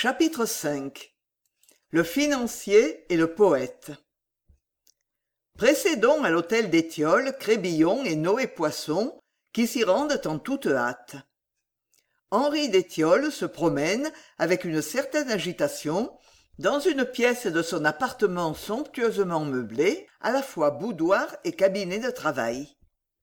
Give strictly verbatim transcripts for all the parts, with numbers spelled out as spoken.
Chapitre cinq. Le financier et le poète. Précédons à l'hôtel d'Étiole Crébillon et Noé Poisson, qui s'y rendent en toute hâte. Henri d'Étiole se promène, avec une certaine agitation, dans une pièce de son appartement somptueusement meublé, à la fois boudoir et cabinet de travail.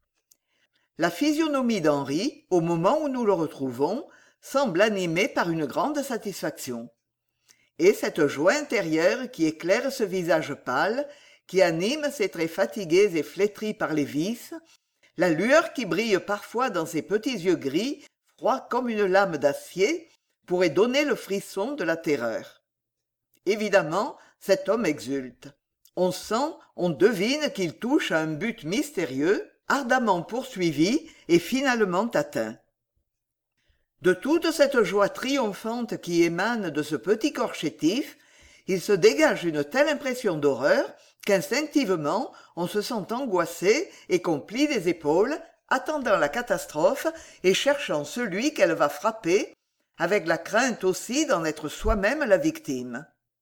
La physionomie d'Henri, au moment où nous le retrouvons, semble animée par une grande satisfaction. Et cette joie intérieure qui éclaire ce visage pâle, qui anime ses traits fatigués et flétris par les vices, la lueur qui brille parfois dans ses petits yeux gris, froids comme une lame d'acier, pourrait donner le frisson de la terreur. Évidemment, cet homme exulte. On sent, on devine qu'il touche à un but mystérieux, ardemment poursuivi et finalement atteint. De toute cette joie triomphante qui émane de ce petit corps chétif, il se dégage une telle impression d'horreur qu'instinctivement on se sent angoissé et qu'on plie les épaules, attendant la catastrophe et cherchant celui qu'elle va frapper, avec la crainte aussi d'en être soi-même la victime.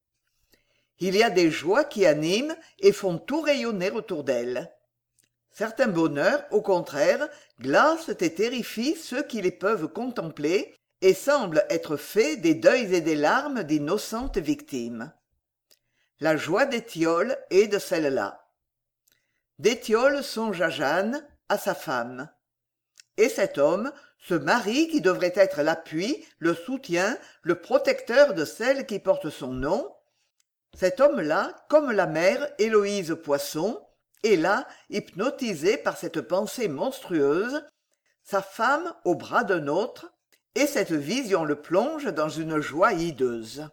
Il y a des joies qui animent et font tout rayonner autour d'elle. Certains bonheurs, au contraire, glacent et terrifient ceux qui les peuvent contempler et semblent être faits des deuils et des larmes d'innocentes victimes. La joie d'Étiole est de celle-là. D'Étiole songe à Jeanne, à sa femme. Et cet homme, ce mari qui devrait être l'appui, le soutien, le protecteur de celle qui porte son nom, cet homme-là, comme la mère Héloïse Poisson, est là, hypnotisé par cette pensée monstrueuse, sa femme au bras d'un autre, et cette vision le plonge dans une joie hideuse.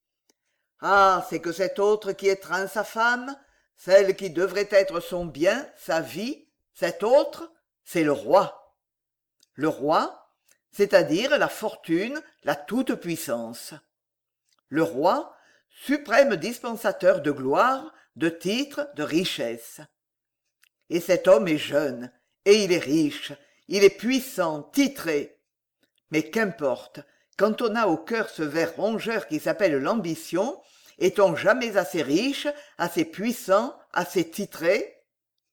Ah, c'est que cet autre qui étreint sa femme, celle qui devrait être son bien, sa vie, cet autre, c'est le roi. Le roi, c'est-à-dire la fortune, la toute-puissance. Le roi, suprême dispensateur de gloire, de titres, de richesses. Et cet homme est jeune, et il est riche, il est puissant, titré. Mais qu'importe, quand on a au cœur ce ver rongeur qui s'appelle l'ambition, est-on jamais assez riche, assez puissant, assez titré?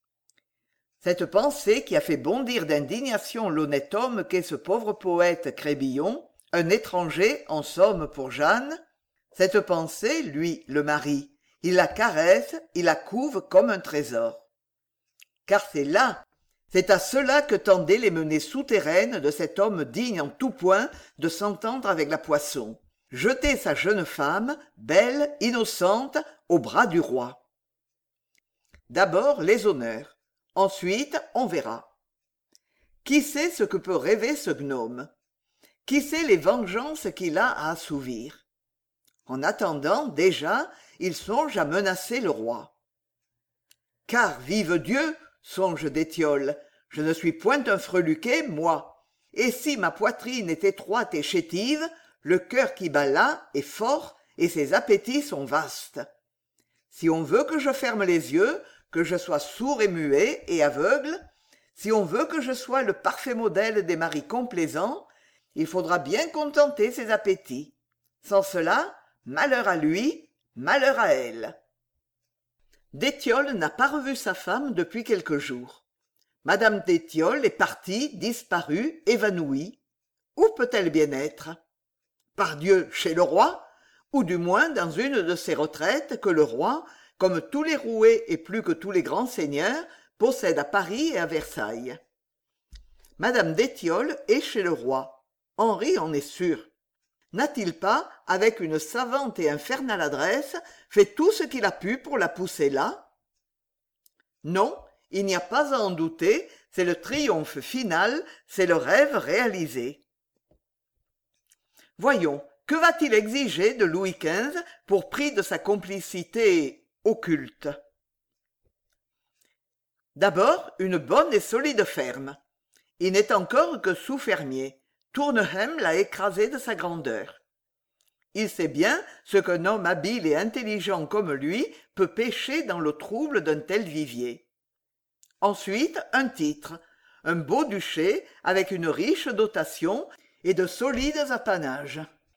Cette pensée qui a fait bondir d'indignation l'honnête homme qu'est ce pauvre poète Crébillon, un étranger en somme pour Jeanne, cette pensée, lui, le mari, il la caresse, il la couve comme un trésor. Car c'est là, c'est à cela que tendaient les menées souterraines de cet homme digne en tout point de s'entendre avec la Poisson, jeter sa jeune femme, belle, innocente, au bras du roi. D'abord les honneurs, ensuite on verra. Qui sait ce que peut rêver ce gnome? Qui sait les vengeances qu'il a à assouvir? En attendant, déjà, il songe à menacer le roi. Car, vive Dieu, songe d'Étiole, je ne suis point un freluquet, moi, et si ma poitrine est étroite et chétive, le cœur qui bat là est fort et ses appétits sont vastes. Si on veut que je ferme les yeux, que je sois sourd et muet et aveugle, si on veut que je sois le parfait modèle des maris complaisants, il faudra bien contenter ses appétits. Sans cela, malheur à lui, malheur à elle. D'Étiole n'a pas revu sa femme depuis quelques jours. Madame d'Étiole est partie, disparue, évanouie. Où peut-elle bien être? Pardieu, chez le roi, ou du moins dans une de ces retraites que le roi, comme tous les roués et plus que tous les grands seigneurs, possède à Paris et à Versailles. Madame d'Étiole est chez le roi. Henri en est sûr. N'a-t-il pas, avec une savante et infernale adresse, fait tout ce qu'il a pu pour la pousser là? Non, il n'y a pas à en douter, c'est le triomphe final, c'est le rêve réalisé. Voyons, que va-t-il exiger de Louis quinze pour prix de sa complicité occulte? D'abord, une bonne et solide ferme. Il n'est encore que sous-fermier. Tournehem l'a écrasé de sa grandeur. Il sait bien ce qu'un homme habile et intelligent comme lui peut pêcher dans le trouble d'un tel vivier. Ensuite, un titre, un beau duché avec une riche dotation et de solides apanages.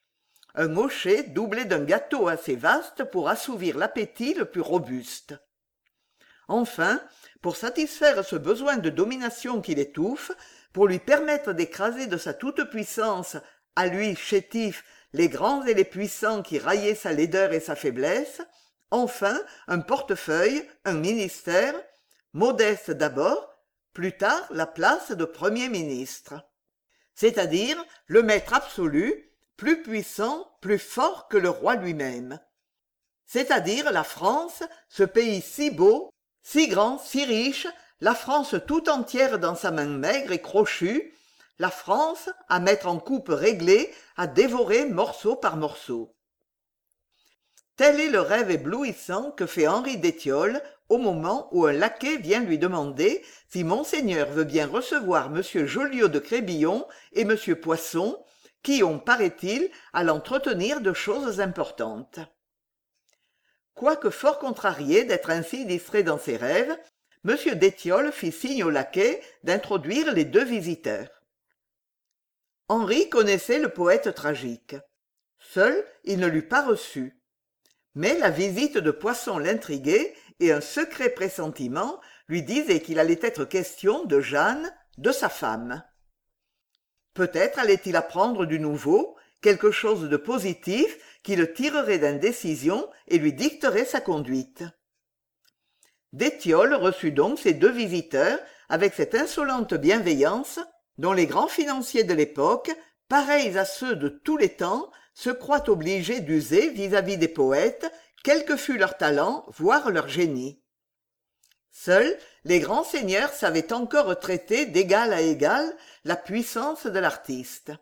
un hochet doublé d'un gâteau assez vaste pour assouvir l'appétit le plus robuste. Enfin, pour satisfaire ce besoin de domination qui l'étouffe, pour lui permettre d'écraser de sa toute-puissance, à lui, chétif, les grands et les puissants qui raillaient sa laideur et sa faiblesse, enfin un portefeuille, un ministère, modeste d'abord, plus tard la place de Premier ministre. C'est-à-dire le maître absolu, plus puissant, plus fort que le roi lui-même. C'est-à-dire la France, ce pays si beau, si grand, si riche, la France tout entière dans sa main maigre et crochue, la France à mettre en coupe réglée, à dévorer morceau par morceau. Tel est le rêve éblouissant que fait Henri d'Étiole au moment où un laquais vient lui demander si monseigneur veut bien recevoir monsieur Joliot de Crébillon et monsieur Poisson, qui ont, paraît-il, à l'entretenir de choses importantes. Quoique fort contrarié d'être ainsi distrait dans ses rêves, monsieur d'Étiole fit signe au laquais d'introduire les deux visiteurs. Henri connaissait le poète tragique. Seul, il ne l'eût pas reçu. Mais la visite de Poisson l'intriguait et un secret pressentiment lui disait qu'il allait être question de Jeanne, de sa femme. Peut-être allait-il apprendre du nouveau, quelque chose de positif qui le tirerait d'indécision et lui dicterait sa conduite. D'Étiole reçut donc ces deux visiteurs avec cette insolente bienveillance dont les grands financiers de l'époque, pareils à ceux de tous les temps, se croient obligés d'user vis-à-vis des poètes, quel que fût leur talent, voire leur génie. Seuls les grands seigneurs savaient encore traiter d'égal à égal la puissance de l'artiste.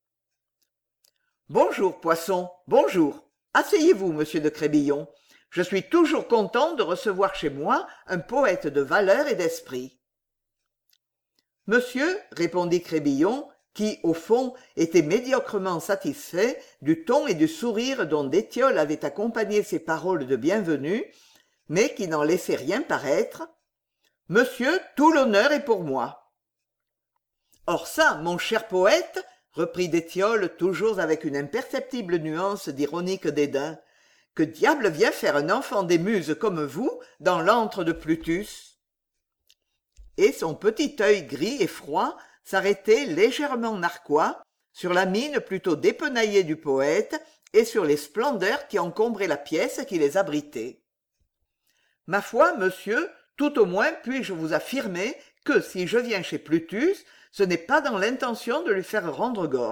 « Bonjour, Poisson, bonjour. Asseyez-vous, monsieur de Crébillon. Je suis toujours content de recevoir chez moi un poète de valeur et d'esprit. » Monsieur, répondit Crébillon, qui, au fond, était médiocrement satisfait du ton et du sourire dont d'Étiole avait accompagné ses paroles de bienvenue, mais qui n'en laissait rien paraître. « Monsieur, tout l'honneur est pour moi. »« Or ça, mon cher poète, reprit d'Étiole toujours avec une imperceptible nuance d'ironique dédain, que diable vient faire un enfant des muses comme vous dans l'antre de Plutus ?» Et son petit œil gris et froid s'arrêtait légèrement narquois sur la mine plutôt dépenaillée du poète et sur les splendeurs qui encombraient la pièce qui les abritait. « Ma foi, monsieur, tout au moins puis-je vous affirmer que si je viens chez Plutus, ce n'est pas dans l'intention de lui faire rendre gorge. »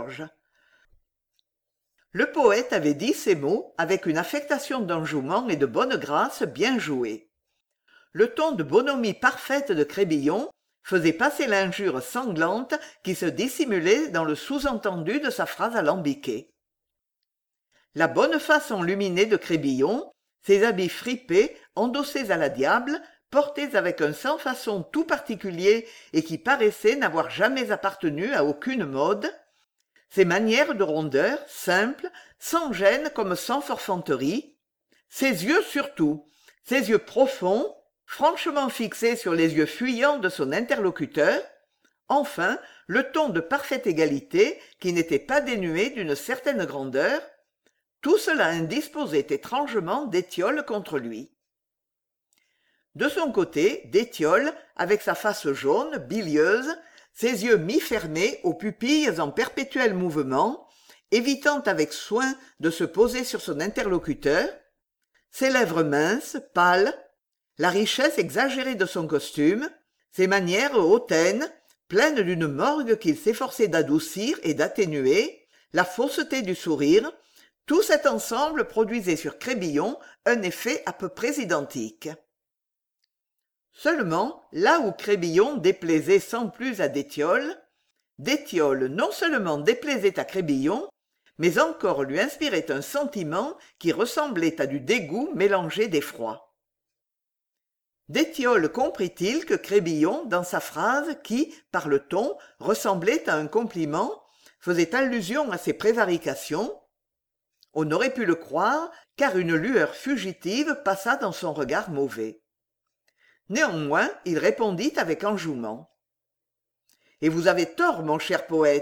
Le poète avait dit ces mots avec une affectation d'enjouement et de bonne grâce bien jouée. Le ton de bonhomie parfaite de Crébillon faisait passer l'injure sanglante qui se dissimulait dans le sous-entendu de sa phrase alambiquée. La bonne face enluminée de Crébillon, ses habits fripés, endossés à la diable, portés avec un sans-façon tout particulier et qui paraissait n'avoir jamais appartenu à aucune mode, ses manières de rondeur, simples, sans gêne comme sans forfanterie, ses yeux surtout, ses yeux profonds, franchement fixés sur les yeux fuyants de son interlocuteur, enfin le ton de parfaite égalité qui n'était pas dénué d'une certaine grandeur, tout cela indisposait étrangement d'Étiole contre lui. De son côté, d'Étiole, avec sa face jaune, bilieuse, ses yeux mi-fermés aux pupilles en perpétuel mouvement, évitant avec soin de se poser sur son interlocuteur, ses lèvres minces, pâles, la richesse exagérée de son costume, ses manières hautaines, pleines d'une morgue qu'il s'efforçait d'adoucir et d'atténuer, la fausseté du sourire, tout cet ensemble produisait sur Crébillon un effet à peu près identique. Seulement, là où Crébillon déplaisait sans plus à d'Étiole, d'Étiole non seulement déplaisait à Crébillon, mais encore lui inspirait un sentiment qui ressemblait à du dégoût mélangé d'effroi. D'Étiole comprit-il que Crébillon, dans sa phrase qui, par le ton, ressemblait à un compliment, faisait allusion à ses prévarications. On aurait pu le croire, car une lueur fugitive passa dans son regard mauvais. Néanmoins, il répondit avec enjouement. « Et vous avez tort, mon cher poète,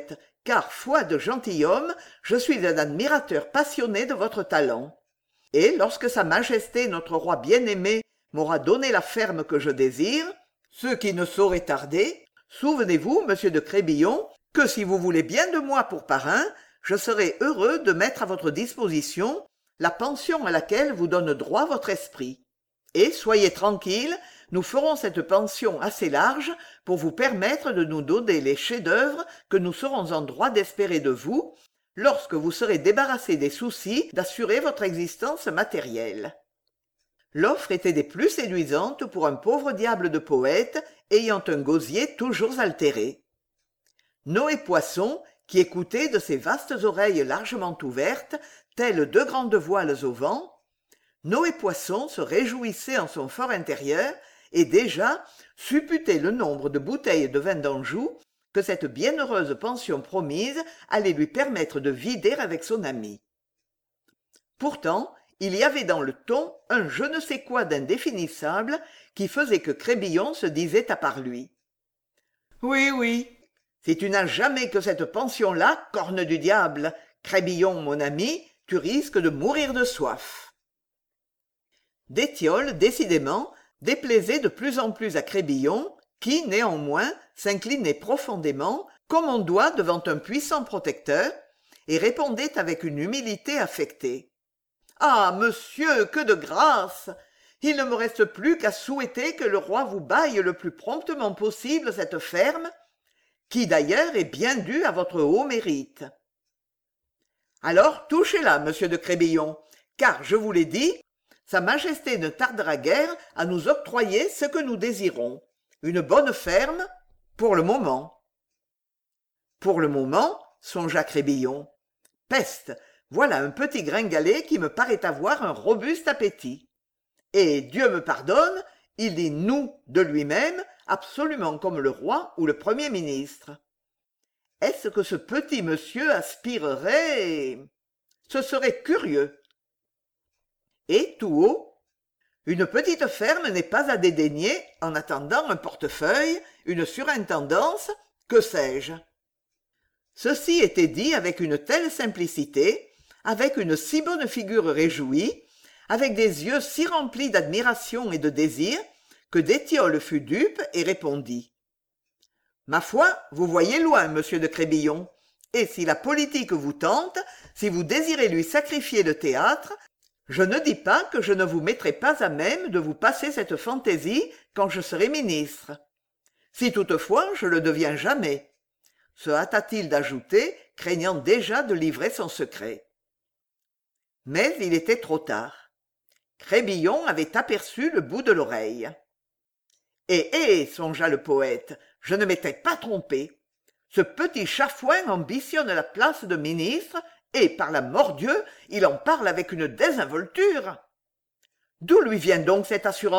car, foi de gentilhomme, je suis un admirateur passionné de votre talent. Et lorsque Sa Majesté notre roi bien-aimé m'aura donné la ferme que je désire, ce qui ne saurait tarder, souvenez-vous, monsieur de Crébillon, que si vous voulez bien de moi pour parrain, je serai heureux de mettre à votre disposition la pension à laquelle vous donne droit votre esprit. Et soyez tranquille, nous ferons cette pension assez large pour vous permettre de nous donner les chefs-d'œuvre que nous serons en droit d'espérer de vous, lorsque vous serez débarrassé des soucis d'assurer votre existence matérielle. L'offre était des plus séduisantes pour un pauvre diable de poète ayant un gosier toujours altéré. Noé Poisson, qui écoutait de ses vastes oreilles largement ouvertes, telles deux grandes voiles au vent, Noé Poisson se réjouissait en son fort intérieur et déjà supputait le nombre de bouteilles de vin d'Anjou que cette bienheureuse pension promise allait lui permettre de vider avec son ami. Pourtant, il y avait dans le ton un je ne sais quoi d'indéfinissable qui faisait que Crébillon se disait à part lui. « Oui, oui, si tu n'as jamais que cette pension-là, corne du diable, Crébillon, mon ami, tu risques de mourir de soif. » D'étiole, décidément, déplaisait de plus en plus à Crébillon, qui, néanmoins, s'inclinait profondément, comme on doit devant un puissant protecteur, et répondait avec une humilité affectée. « Ah, monsieur, que de grâce! Il ne me reste plus qu'à souhaiter que le roi vous baille le plus promptement possible cette ferme, qui d'ailleurs est bien due à votre haut mérite. Alors touchez-la, monsieur de Crébillon, car, je vous l'ai dit, Sa Majesté ne tardera guère à nous octroyer ce que nous désirons, une bonne ferme, pour le moment. » Pour le moment, songea Crébillon. Peste, voilà un petit gringalet qui me paraît avoir un robuste appétit. Et, Dieu me pardonne, il dit « nous » de lui-même, absolument comme le roi ou le Premier ministre. Est-ce que ce petit monsieur aspirerait? Ce serait curieux. Et tout haut, une petite ferme n'est pas à dédaigner en attendant un portefeuille, une surintendance, que sais-je. Ceci était dit avec une telle simplicité, avec une si bonne figure réjouie, avec des yeux si remplis d'admiration et de désir, que d'Étiole fut dupe et répondit. « Ma foi, vous voyez loin, monsieur de Crébillon, et si la politique vous tente, si vous désirez lui sacrifier le théâtre, je ne dis pas que je ne vous mettrai pas à même de vous passer cette fantaisie quand je serai ministre. Si toutefois je le deviens jamais, se hâta-t-il d'ajouter, craignant déjà de livrer son secret. Mais il était trop tard. Crébillon avait aperçu le bout de l'oreille. « Eh, eh !» songea le poète, « je ne m'étais pas trompé. Ce petit chafouin ambitionne la place de ministre, et, par la mordieu, il en parle avec une désinvolture. D'où lui vient donc cette assurance ?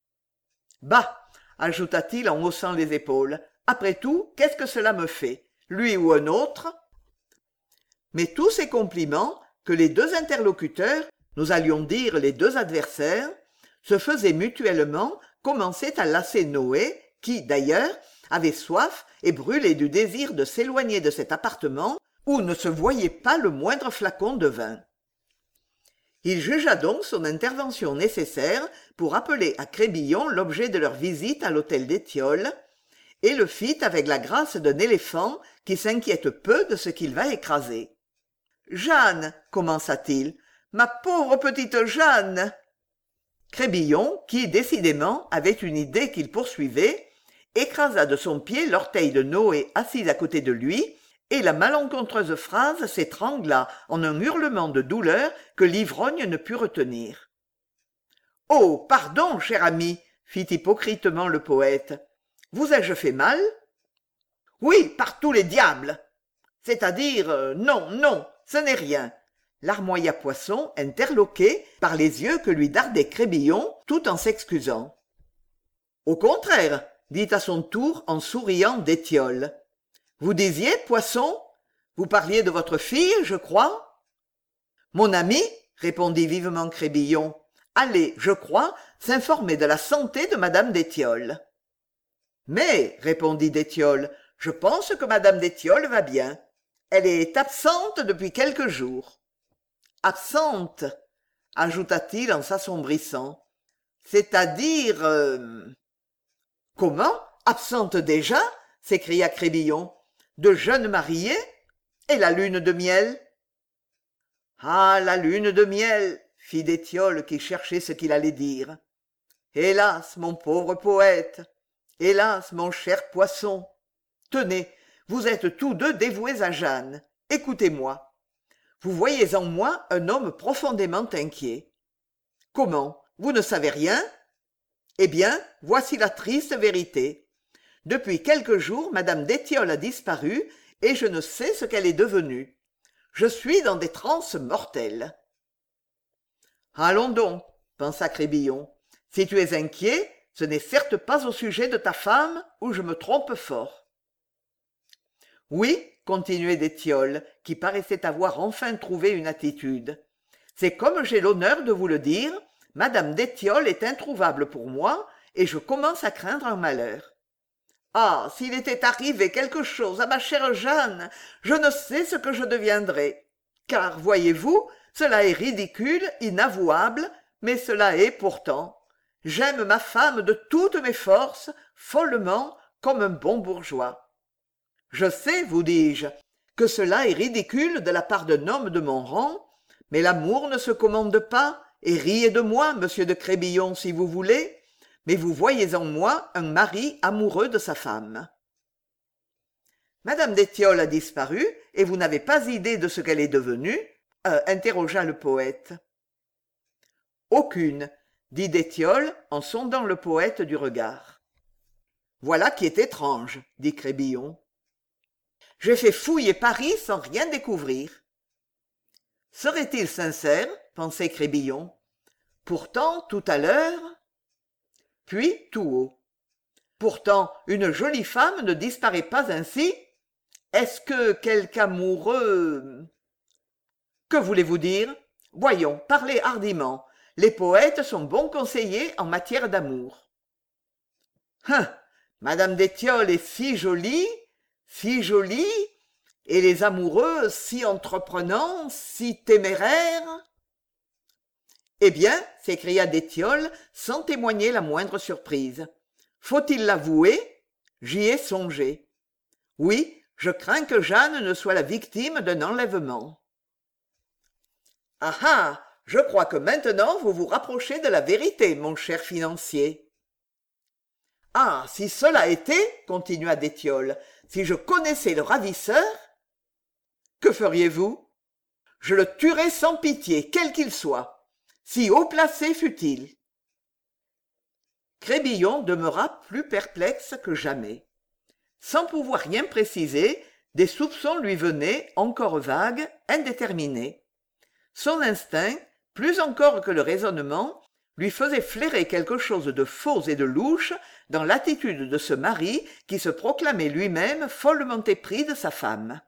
Bah, ajouta-t-il en haussant les épaules, après tout, qu'est-ce que cela me fait, lui ou un autre ? Mais tous ces compliments, que les deux interlocuteurs, nous allions dire les deux adversaires, se faisaient mutuellement, commençaient à lasser Noé, qui, d'ailleurs, avait soif et brûlait du désir de s'éloigner de cet appartement où ne se voyait pas le moindre flacon de vin. Il jugea donc son intervention nécessaire pour appeler à Crébillon l'objet de leur visite à l'hôtel d'Étiole, et le fit avec la grâce d'un éléphant qui s'inquiète peu de ce qu'il va écraser. « Jeanne, commença-t-il, ma pauvre petite Jeanne !» Crébillon, qui décidément avait une idée qu'il poursuivait, écrasa de son pied l'orteil de Noé assis à côté de lui, et la malencontreuse phrase s'étrangla en un hurlement de douleur que l'ivrogne ne put retenir. « Oh, pardon, cher ami !» fit hypocritement le poète. « Vous ai-je fait mal ?»« Oui, par tous les diables !»« C'est-à-dire, euh, non, non, ce n'est rien !» larmoya Poisson, interloqué par les yeux que lui dardait Crébillon, tout en s'excusant. « Au contraire !» dit à son tour en souriant d'Étiole. « Vous disiez, Poisson ? Vous parliez de votre fille, je crois ?»« Mon ami, » répondit vivement Crébillon, « allez, je crois, s'informer de la santé de madame d'Étiole. »« Mais, » répondit d'Étiole, Je pense que madame d'Étiolles va bien. Elle est absente depuis quelques jours. Absente, ajouta-t-il en s'assombrissant. C'est-à-dire... euh, Comment? Absente déjà? S'écria Crébillon. De jeunes mariés? Et la lune de miel? Ah, la lune de miel, fit d'Étiolles qui cherchait ce qu'il allait dire. Hélas, mon pauvre poète! Hélas, mon cher Poisson! Tenez, vous êtes tous deux dévoués à Jeanne. Écoutez-moi. Vous voyez en moi un homme profondément inquiet. Comment? Vous ne savez rien? Eh bien, voici la triste vérité. Depuis quelques jours, madame d'Étiolles a disparu, et je ne sais ce qu'elle est devenue. Je suis dans des transes mortelles. Allons donc, pensa Crébillon. Si tu es inquiet, ce n'est certes pas au sujet de ta femme, ou je me trompe fort. Oui, continuait d'Étiolles, qui paraissait avoir enfin trouvé une attitude. C'est comme j'ai l'honneur de vous le dire, madame d'Étiolles est introuvable pour moi, et je commence à craindre un malheur. Ah, s'il était arrivé quelque chose à ma chère Jeanne, je ne sais ce que je deviendrais. Car, voyez-vous, cela est ridicule, inavouable, mais cela est pourtant. J'aime ma femme de toutes mes forces, follement, comme un bon bourgeois. Je sais, vous dis-je, que cela est ridicule de la part d'un homme de mon rang, mais l'amour ne se commande pas, et riez de moi, monsieur de Crébillon, si vous voulez, mais vous voyez en moi un mari amoureux de sa femme. Madame d'Étiolles a disparu, et vous n'avez pas idée de ce qu'elle est devenue euh, interrogea le poète. Aucune, dit d'Étiolles en sondant le poète du regard. Voilà qui est étrange, dit Crébillon. J'ai fait fouiller Paris sans rien découvrir. Serait-il sincère, pensait Crébillon. Pourtant, tout à l'heure... Puis, tout haut. Pourtant, une jolie femme ne disparaît pas ainsi. Est-ce que quelque amoureux... Que voulez-vous dire? Voyons, parlez hardiment. Les poètes sont bons conseillers en matière d'amour. Hein, madame d'Étiolles est si jolie, si jolie, et les amoureux si entreprenants, si téméraires. Eh bien, s'écria d'Étiolles sans témoigner la moindre surprise. Faut-il l'avouer? J'y ai songé. Oui, je crains que Jeanne ne soit la victime d'un enlèvement. Ah ah, je crois que maintenant vous vous rapprochez de la vérité, mon cher financier. Ah, si cela était, continua d'Étiolles, si je connaissais le ravisseur, que feriez-vous? Je le tuerais sans pitié, quel qu'il soit. Si haut placé fût-il. Crébillon demeura plus perplexe que jamais. Sans pouvoir rien préciser, des soupçons lui venaient, encore vagues, indéterminés. Son instinct, plus encore que le raisonnement, lui faisait flairer quelque chose de faux et de louche dans l'attitude de ce mari qui se proclamait lui-même follement épris de sa femme.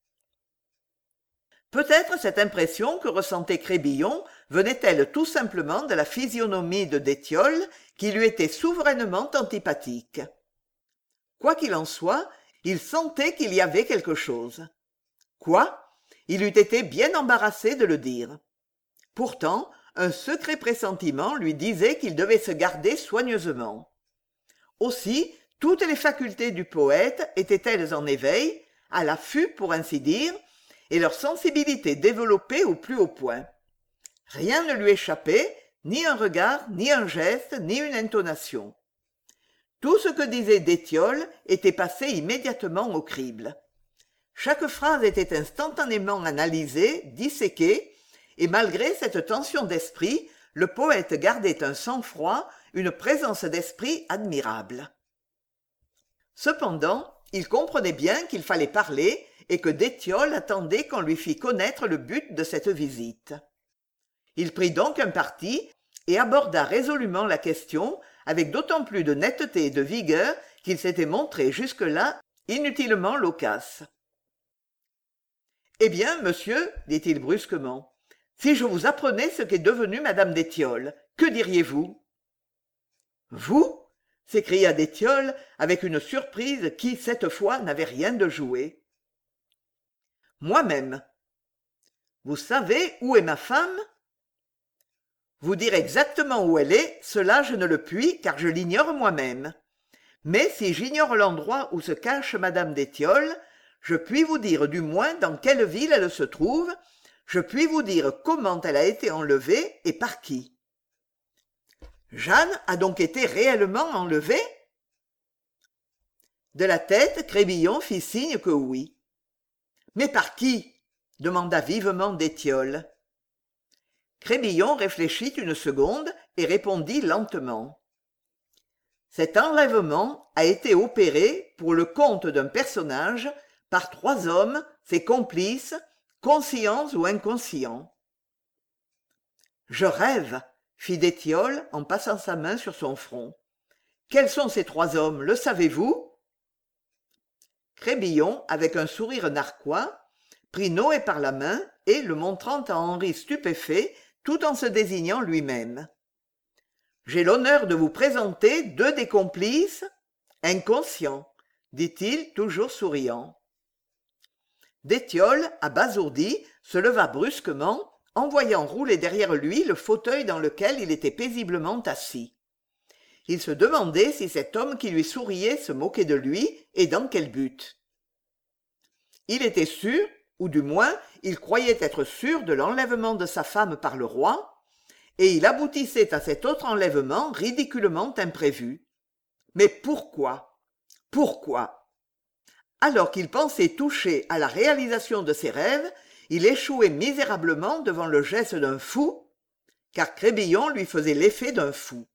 Peut-être cette impression que ressentait Crébillon venait-elle tout simplement de la physionomie de d'Étiolles qui lui était souverainement antipathique. Quoi qu'il en soit, il sentait qu'il y avait quelque chose. Quoi? Il eût été bien embarrassé de le dire. Pourtant, un secret pressentiment lui disait qu'il devait se garder soigneusement. Aussi, toutes les facultés du poète étaient-elles en éveil, à l'affût pour ainsi dire, et leur sensibilité développée au plus haut point. Rien ne lui échappait, ni un regard, ni un geste, ni une intonation. Tout ce que disait d'Étiolles était passé immédiatement au crible. Chaque phrase était instantanément analysée, disséquée, et malgré cette tension d'esprit, le poète gardait un sang-froid, une présence d'esprit admirable. Cependant, il comprenait bien qu'il fallait parler et que d'Étiolles attendait qu'on lui fît connaître le but de cette visite. Il prit donc un parti et aborda résolument la question avec d'autant plus de netteté et de vigueur qu'il s'était montré jusque-là inutilement loquace. « Eh bien, monsieur, dit-il brusquement, si je vous apprenais ce qu'est devenue madame d'Étiolles, que diriez-vous ?»« Vous ? s'écria d'étiole avec une surprise qui cette fois n'avait rien de joué. Moi-même. Vous savez où est ma femme? Vous dire exactement où elle est, cela je ne le puis, car je l'ignore moi-même. Mais si j'ignore l'endroit où se cache madame d'étiole, je puis vous dire du moins dans quelle ville elle se trouve, je puis vous dire comment elle a été enlevée et par qui. Jeanne a donc été réellement enlevée? De la tête, Crébillon fit signe que oui. Mais par qui? Demanda vivement d'étiole. Crébillon réfléchit une seconde et répondit lentement. Cet enlèvement a été opéré pour le compte d'un personnage par trois hommes, ses complices, conscients ou inconscients. Je rêve, fit d'étiole en passant sa main sur son front. Quels sont ces trois hommes, le savez-vous? Crébillon, avec un sourire narquois, prit Noé par la main et, le montrant à Henri stupéfait, tout en se désignant lui-même. « J'ai l'honneur de vous présenter deux des complices inconscients, dit-il, toujours souriant. D'étiole, abasourdi, se leva brusquement, en voyant rouler derrière lui le fauteuil dans lequel il était paisiblement assis. Il se demandait si cet homme qui lui souriait se moquait de lui et dans quel but. Il était sûr, ou du moins il croyait être sûr de l'enlèvement de sa femme par le roi, et il aboutissait à cet autre enlèvement ridiculement imprévu. Mais pourquoi? Pourquoi? Alors qu'il pensait toucher à la réalisation de ses rêves, il échouait misérablement devant le geste d'un fou, car Crébillon lui faisait l'effet d'un fou.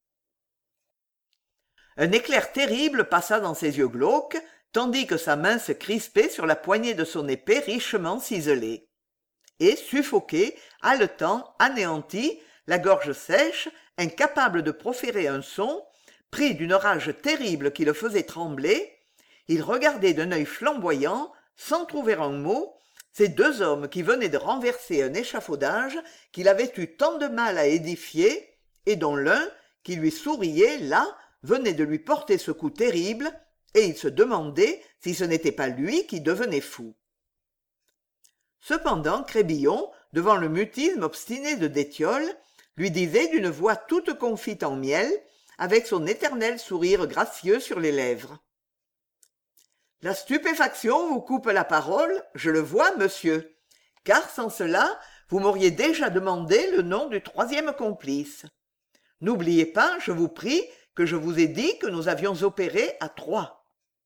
Un éclair terrible passa dans ses yeux glauques, tandis que sa main se crispait sur la poignée de son épée richement ciselée. Et, suffoqué, haletant, anéanti, la gorge sèche, incapable de proférer un son, pris d'une rage terrible qui le faisait trembler, il regardait d'un œil flamboyant, sans trouver un mot, ces deux hommes qui venaient de renverser un échafaudage qu'il avait eu tant de mal à édifier, et dont l'un, qui lui souriait, là, venait de lui porter ce coup terrible, et il se demandait si ce n'était pas lui qui devenait fou. Cependant, Crébillon, devant le mutisme obstiné de d'étiole, lui disait d'une voix toute confite en miel, avec son éternel sourire gracieux sur les lèvres. « La stupéfaction vous coupe la parole, je le vois, monsieur, car sans cela, vous m'auriez déjà demandé le nom du troisième complice. N'oubliez pas, je vous prie, que je vous ai dit que nous avions opéré à trois. »«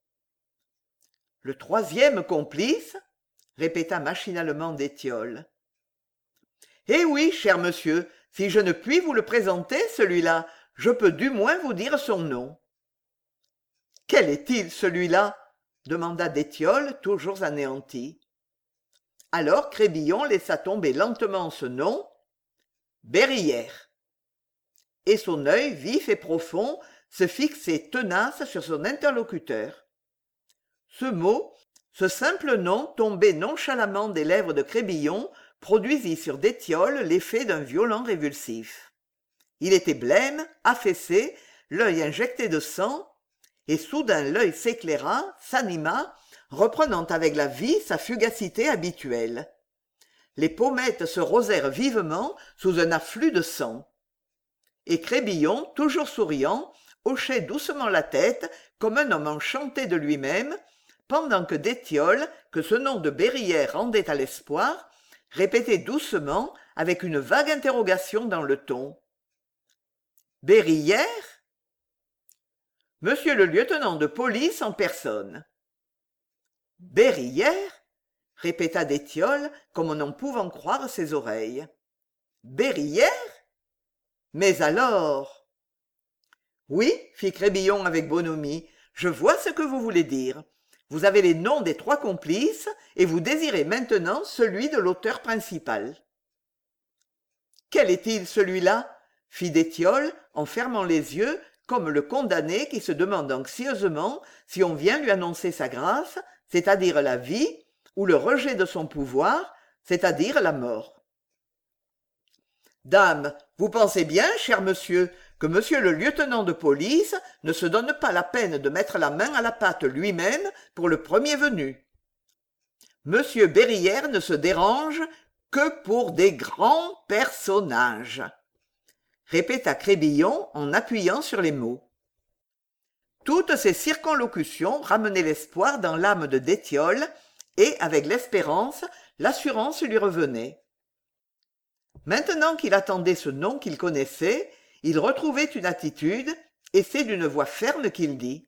Le troisième complice ?» répéta machinalement d'étiole. « Eh oui, cher monsieur, si je ne puis vous le présenter, celui-là, je peux du moins vous dire son nom. »« Quel est-il, celui-là » demanda d'étiole, toujours anéanti. Alors Crébillon laissa tomber lentement ce nom, « Berrière ». Et son œil vif et profond se fixait tenace sur son interlocuteur. Ce mot, ce simple nom tombé nonchalamment des lèvres de Crébillon produisit sur d'étiole l'effet d'un violent révulsif. Il était blême, affaissé, l'œil injecté de sang, et soudain l'œil s'éclaira, s'anima, reprenant avec la vie sa fugacité habituelle. Les pommettes se rosèrent vivement sous un afflux de sang. Et Crébillon, toujours souriant, hochait doucement la tête comme un homme enchanté de lui-même, pendant que d'étiole, que ce nom de Berrière rendait à l'espoir, répétait doucement, avec une vague interrogation dans le ton. « Berrière ?» Monsieur le lieutenant de police en personne. « Berrière ?» répéta d'étiole, comme n'en pouvant croire ses oreilles. « Berrière ? Mais alors ?» « Oui, fit Crébillon avec bonhomie, je vois ce que vous voulez dire. Vous avez les noms des trois complices et vous désirez maintenant celui de l'auteur principal. »« Quel est-il, celui-là » fit d'étiole en fermant les yeux comme le condamné qui se demande anxieusement si on vient lui annoncer sa grâce, c'est-à-dire la vie, ou le rejet de son pouvoir, c'est-à-dire la mort. « Dame, vous pensez bien, cher monsieur, que monsieur le lieutenant de police ne se donne pas la peine de mettre la main à la pâte lui-même pour le premier venu. Monsieur Berrière ne se dérange que pour des grands personnages, répéta Crébillon en appuyant sur les mots. Toutes ces circonlocutions ramenaient l'espoir dans l'âme de Détiole, et, avec l'espérance, l'assurance lui revenait. Maintenant qu'il attendait ce nom qu'il connaissait, il retrouvait une attitude, et c'est d'une voix ferme qu'il dit.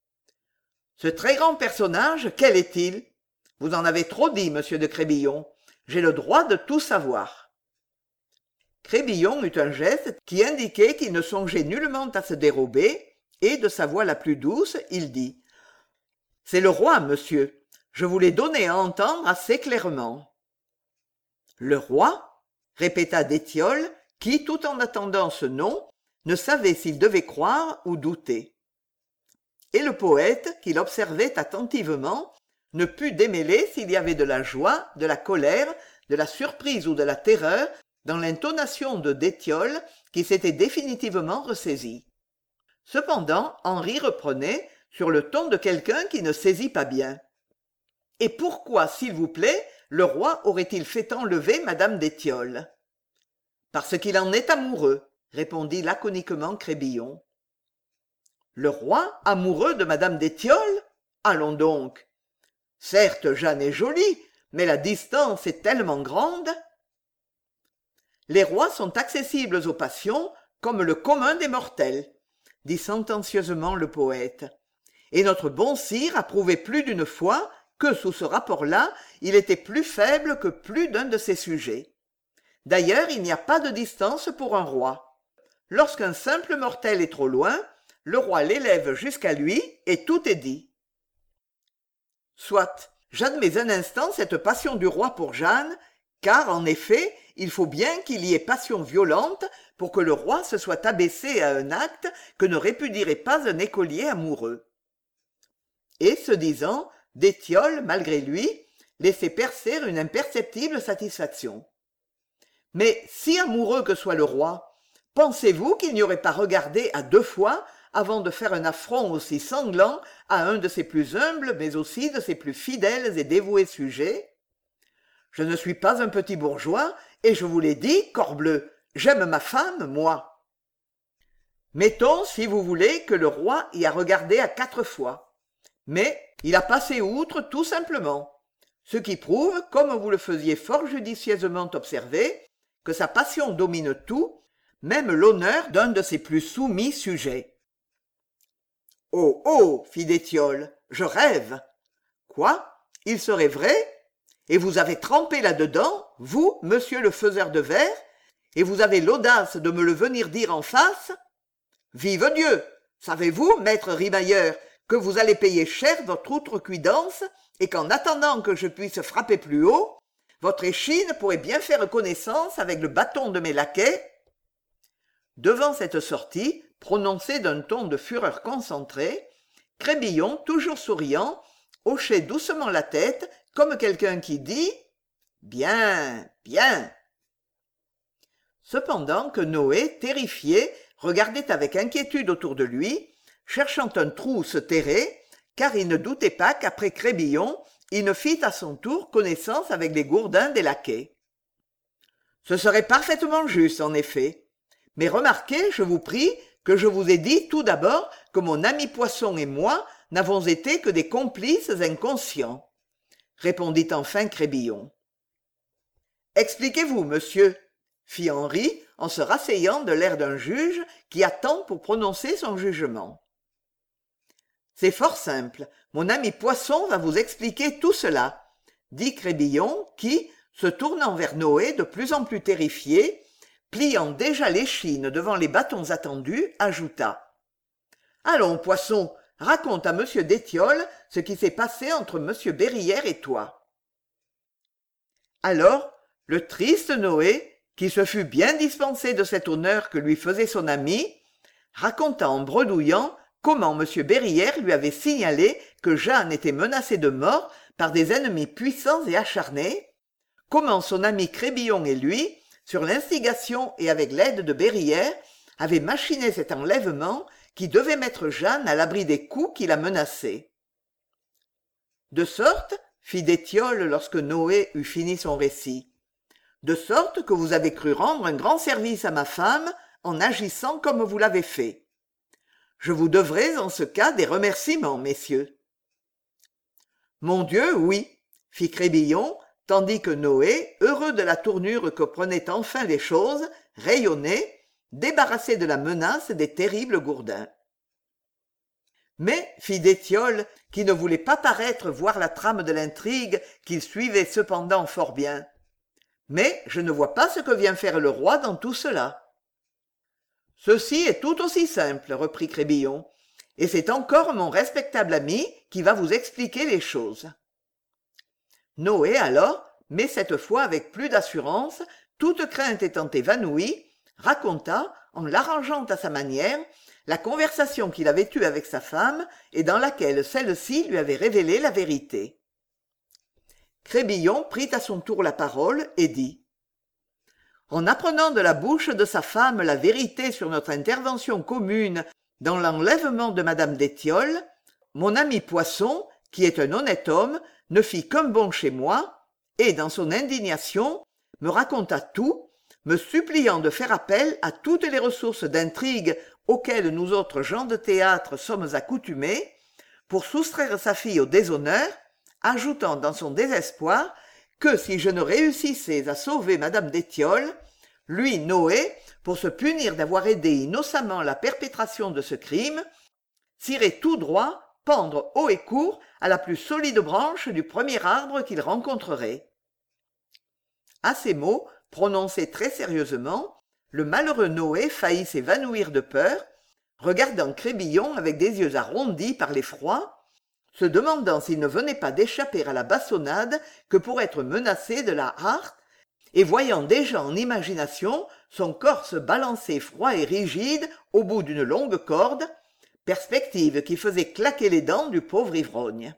« Ce très grand personnage, quel est-il ? Vous en avez trop dit, monsieur de Crébillon. J'ai le droit de tout savoir. » Crébillon eut un geste qui indiquait qu'il ne songeait nullement à se dérober, et, de sa voix la plus douce, il dit « C'est le roi, monsieur. Je vous l'ai donné à entendre assez clairement. » « Le roi ?» répéta Détiole, qui, tout en attendant ce nom, ne savait s'il devait croire ou douter. Et le poète, qui l'observait attentivement, ne put démêler s'il y avait de la joie, de la colère, de la surprise ou de la terreur dans l'intonation de Détiole qui s'était définitivement ressaisi. Cependant, Henri reprenait, sur le ton de quelqu'un qui ne saisit pas bien. « Et pourquoi, s'il vous plaît, le roi aurait-il fait enlever madame Détiole ?»« Parce qu'il en est amoureux, » répondit laconiquement Crébillon. « Le roi amoureux de madame Détiole ? Allons donc. Certes, Jeanne est jolie, mais la distance est tellement grande. » « Les rois sont accessibles aux passions comme le commun des mortels, » dit sentencieusement le poète. « Et notre bon sire a prouvé plus d'une fois que, sous ce rapport-là, il était plus faible que plus d'un de ses sujets. D'ailleurs, il n'y a pas de distance pour un roi. Lorsqu'un simple mortel est trop loin, le roi l'élève jusqu'à lui et tout est dit. Soit, j'admets un instant cette passion du roi pour Jeanne, car, en effet, il faut bien qu'il y ait passion violente pour que le roi se soit abaissé à un acte que ne répudierait pas un écolier amoureux. » Et, ce disant, Détiole, malgré lui, laissait percer une imperceptible satisfaction. « Mais, si amoureux que soit le roi, pensez-vous qu'il n'y aurait pas regardé à deux fois avant de faire un affront aussi sanglant à un de ses plus humbles mais aussi de ses plus fidèles et dévoués sujets ? Je ne suis pas un petit bourgeois, et je vous l'ai dit, corbleu, j'aime ma femme, moi. Mettons, si vous voulez, que le roi y a regardé à quatre fois. Mais il a passé outre tout simplement, ce qui prouve, comme vous le faisiez fort judicieusement observer, que sa passion domine tout, même l'honneur d'un de ses plus soumis sujets. « Oh, oh !» fit Détiole, « je rêve. »« Quoi ? Il serait vrai ? Et vous avez trempé là-dedans, vous, monsieur le faiseur de vers, et vous avez l'audace de me le venir dire en face ? Vive Dieu ! Savez-vous, maître Rimailleur, que vous allez payer cher votre outrecuidance, et qu'en attendant que je puisse frapper plus haut, votre échine pourrait bien faire connaissance avec le bâton de mes laquais ? » Devant cette sortie, prononcée d'un ton de fureur concentrée, Crébillon, toujours souriant, hochait doucement la tête, comme quelqu'un qui dit « Bien, bien !» Cependant que Noé, terrifié, regardait avec inquiétude autour de lui, cherchant un trou où se terrer, car il ne doutait pas qu'après Crébillon, il ne fît à son tour connaissance avec les gourdins des laquais. Ce serait parfaitement juste, en effet. Mais remarquez, je vous prie, que je vous ai dit tout d'abord que mon ami Poisson et moi n'avons été que des complices inconscients, répondit enfin Crébillon. Expliquez-vous, monsieur, fit Henri en se rasseyant de l'air d'un juge qui attend pour prononcer son jugement. C'est fort simple, mon ami Poisson va vous expliquer tout cela, dit Crébillon qui, se tournant vers Noé de plus en plus terrifié, pliant déjà l'échine devant les bâtons attendus, ajouta « Allons, Poisson, raconte à monsieur Détiole ce qui s'est passé entre monsieur Berrière et toi. » Alors, le triste Noé, qui se fut bien dispensé de cet honneur que lui faisait son ami, raconta en bredouillant comment monsieur Berrière lui avait signalé que Jeanne était menacée de mort par des ennemis puissants et acharnés, comment son ami Crébillon et lui, sur l'instigation et avec l'aide de Berrière, avait machiné cet enlèvement qui devait mettre Jeanne à l'abri des coups qui la menaçaient. De sorte, fit Détiole lorsque Noé eut fini son récit, de sorte que vous avez cru rendre un grand service à ma femme en agissant comme vous l'avez fait. Je vous devrais en ce cas des remerciements, messieurs. Mon Dieu, oui, fit Crébillon, tandis que Noé, heureux de la tournure que prenaient enfin les choses, rayonnait, débarrassé de la menace des terribles gourdins. Mais, fit Détiole, qui ne voulait pas paraître voir la trame de l'intrigue qu'il suivait cependant fort bien, mais je ne vois pas ce que vient faire le roi dans tout cela. Ceci est tout aussi simple, reprit Crébillon, et c'est encore mon respectable ami qui va vous expliquer les choses. Noé alors, mais cette fois avec plus d'assurance, toute crainte étant évanouie, raconta, en l'arrangeant à sa manière, la conversation qu'il avait eue avec sa femme et dans laquelle celle-ci lui avait révélé la vérité. Crébillon prit à son tour la parole et dit « En apprenant de la bouche de sa femme la vérité sur notre intervention commune dans l'enlèvement de madame d'Étiole, mon ami Poisson, qui est un honnête homme, ne fit qu'un bond chez moi, et, dans son indignation, me raconta tout, me suppliant de faire appel à toutes les ressources d'intrigue auxquelles nous autres gens de théâtre sommes accoutumés, pour soustraire sa fille au déshonneur, ajoutant dans son désespoir que si je ne réussissais à sauver madame d'Étiole, lui, Noé, pour se punir d'avoir aidé innocemment la perpétration de ce crime, s'irait tout droit pendre haut et court à la plus solide branche du premier arbre qu'il rencontrerait. À ces mots, prononcés très sérieusement, le malheureux Noé faillit s'évanouir de peur, regardant Crébillon avec des yeux arrondis par l'effroi, se demandant s'il ne venait pas d'échapper à la bastonnade que pour être menacé de la harte, et voyant déjà en imagination son corps se balancer froid et rigide au bout d'une longue corde, perspective qui faisait claquer les dents du pauvre ivrogne.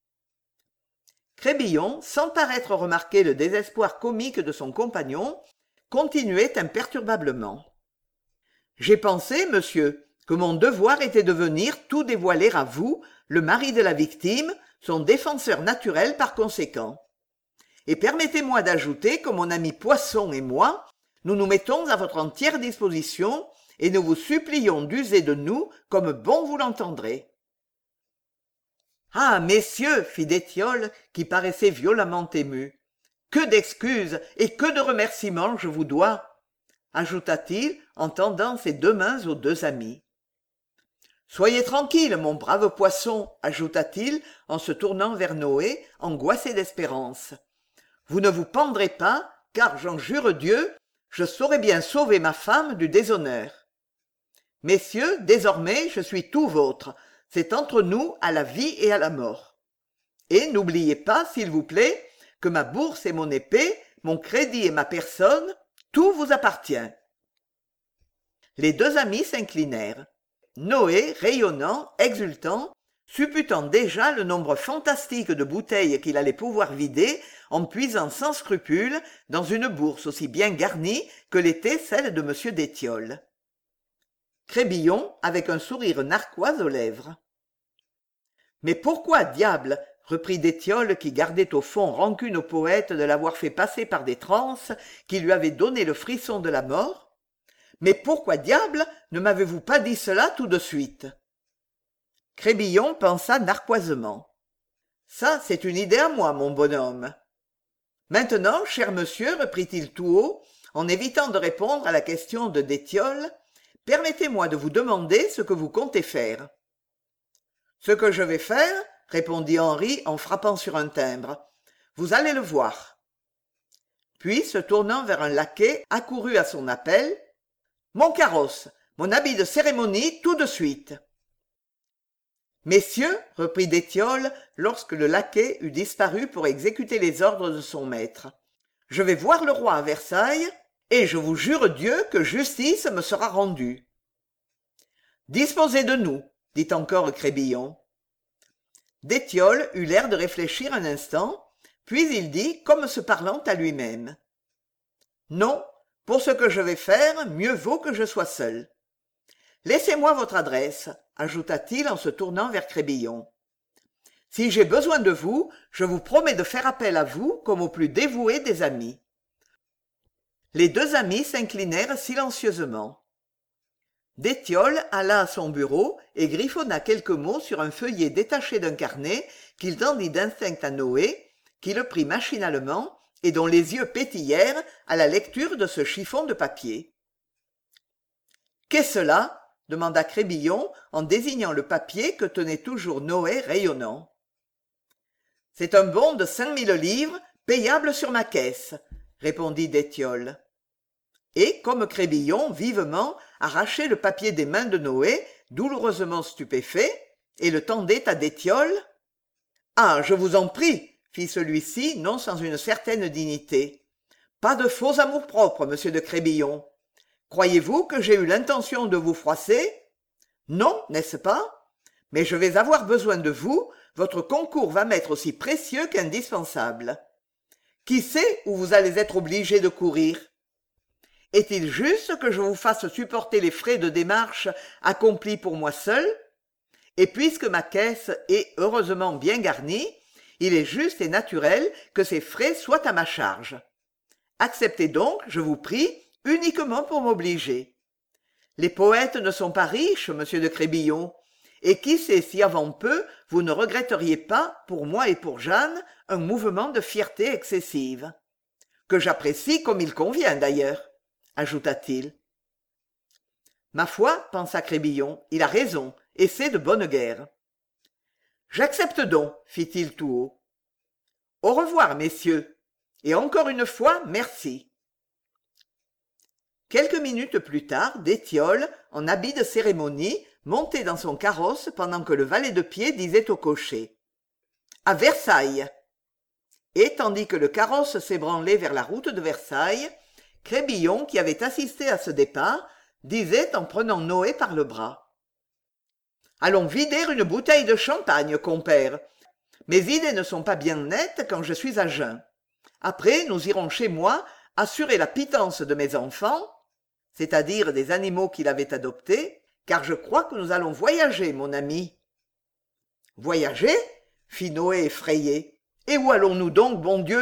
Crébillon, sans paraître remarquer le désespoir comique de son compagnon, continuait imperturbablement. « J'ai pensé, monsieur, que mon devoir était de venir tout dévoiler à vous, le mari de la victime, son défenseur naturel par conséquent. Et permettez-moi d'ajouter que mon ami Poisson et moi, nous nous mettons à votre entière disposition et nous vous supplions d'user de nous comme bon vous l'entendrez. » « Ah, messieurs, fit Détiole, qui paraissait violemment ému, que d'excuses et que de remerciements je vous dois, ajouta-t-il en tendant ses deux mains aux deux amis. Soyez tranquille, mon brave Poisson, ajouta-t-il en se tournant vers Noé, angoissé d'espérance. Vous ne vous pendrez pas, car, j'en jure Dieu, je saurai bien sauver ma femme du déshonneur. Messieurs, désormais, je suis tout vôtre. C'est entre nous à la vie et à la mort. Et n'oubliez pas, s'il vous plaît, que ma bourse et mon épée, mon crédit et ma personne, tout vous appartient. » Les deux amis s'inclinèrent. Noé, rayonnant, exultant, supputant déjà le nombre fantastique de bouteilles qu'il allait pouvoir vider en puisant sans scrupule dans une bourse aussi bien garnie que l'était celle de M. d'Étiole. Crébillon, avec un sourire narquois aux lèvres. « Mais pourquoi, diable, reprit Détiole qui gardait au fond rancune au poète de l'avoir fait passer par des transes qui lui avaient donné le frisson de la mort, mais pourquoi, diable, ne m'avez-vous pas dit cela tout de suite ?» Crébillon pensa narquoisement. « Ça, c'est une idée à moi, mon bonhomme. Maintenant, cher monsieur, reprit-il tout haut, en évitant de répondre à la question de Détiole, permettez-moi de vous demander ce que vous comptez faire. » « Ce que je vais faire, répondit Henri en frappant sur un timbre, vous allez le voir. Puis, se tournant vers un laquais accouru à son appel, « Mon carrosse, mon habit de cérémonie tout de suite. » « Messieurs, reprit Détiole, lorsque le laquais eut disparu pour exécuter les ordres de son maître, je vais voir le roi à Versailles, et je vous jure Dieu que justice me sera rendue. »« Disposez de nous, dit encore Crébillon. Détiole eut l'air de réfléchir un instant, puis il dit, comme se parlant à lui-même. « Non, pour ce que je vais faire, mieux vaut que je sois seul. Laissez-moi votre adresse, ajouta-t-il en se tournant vers Crébillon. Si j'ai besoin de vous, je vous promets de faire appel à vous comme au plus dévoué des amis. Les deux amis s'inclinèrent silencieusement. Détiole alla à son bureau et griffonna quelques mots sur un feuillet détaché d'un carnet qu'il tendit d'instinct à Noé, qui le prit machinalement et dont les yeux pétillèrent à la lecture de ce chiffon de papier. « Qu'est cela ?» demanda Crébillon en désignant le papier que tenait toujours Noé rayonnant. « C'est un bon de cinq mille livres, payable sur ma caisse, » répondit Détiole. Et, comme Crébillon, vivement, arrachait le papier des mains de Noé, douloureusement stupéfait, et le tendait à Détiole. « Ah, je vous en prie !» fit celui-ci, non sans une certaine dignité. « Pas de faux amour-propre, monsieur de Crébillon. Croyez-vous que j'ai eu l'intention de vous froisser ? Non, n'est-ce pas ? Mais je vais avoir besoin de vous, votre concours va m'être aussi précieux qu'indispensable. Qui sait où vous allez être obligé de courir ? Est-il juste que je vous fasse supporter les frais de démarche accomplis pour moi seul ? Et puisque ma caisse est heureusement bien garnie, il est juste et naturel que ces frais soient à ma charge. Acceptez donc, je vous prie, uniquement pour m'obliger. Les poètes ne sont pas riches, monsieur de Crébillon, et qui sait si avant peu vous ne regretteriez pas, pour moi et pour Jeanne, un mouvement de fierté excessive. Que j'apprécie comme il convient d'ailleurs, ajouta-t-il. Ma foi, pensa Crébillon, il a raison, et c'est de bonne guerre. J'accepte donc, fit-il tout haut. Au revoir, messieurs, et encore une fois, merci. Quelques minutes plus tard, Détiole, en habit de cérémonie, montait dans son carrosse pendant que le valet de pied disait au cocher « À Versailles !» Et tandis que le carrosse s'ébranlait vers la route de Versailles, Crébillon, qui avait assisté à ce départ, disait en prenant Noé par le bras « Allons vider une bouteille de champagne, compère. Mes idées ne sont pas bien nettes quand je suis à jeun. Après, nous irons chez moi assurer la pitance de mes enfants, c'est-à-dire des animaux qu'il avait adoptés, car je crois que nous allons voyager, mon ami. » « Voyager ?» fit Noé effrayé. « Et où allons-nous donc, bon Dieu ?»«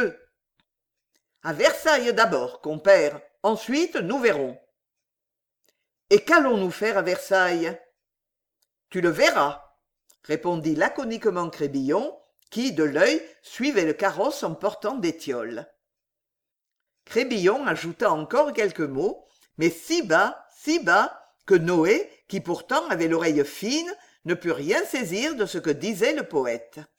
À Versailles d'abord, compère. Ensuite, nous verrons. »« Et qu'allons-nous faire à Versailles ?»« Tu le verras, » répondit laconiquement Crébillon, qui, de l'œil, suivait le carrosse en portant Détiole. Crébillon ajouta encore quelques mots, mais si bas, si bas, que Noé, qui pourtant avait l'oreille fine, ne put rien saisir de ce que disait le poète.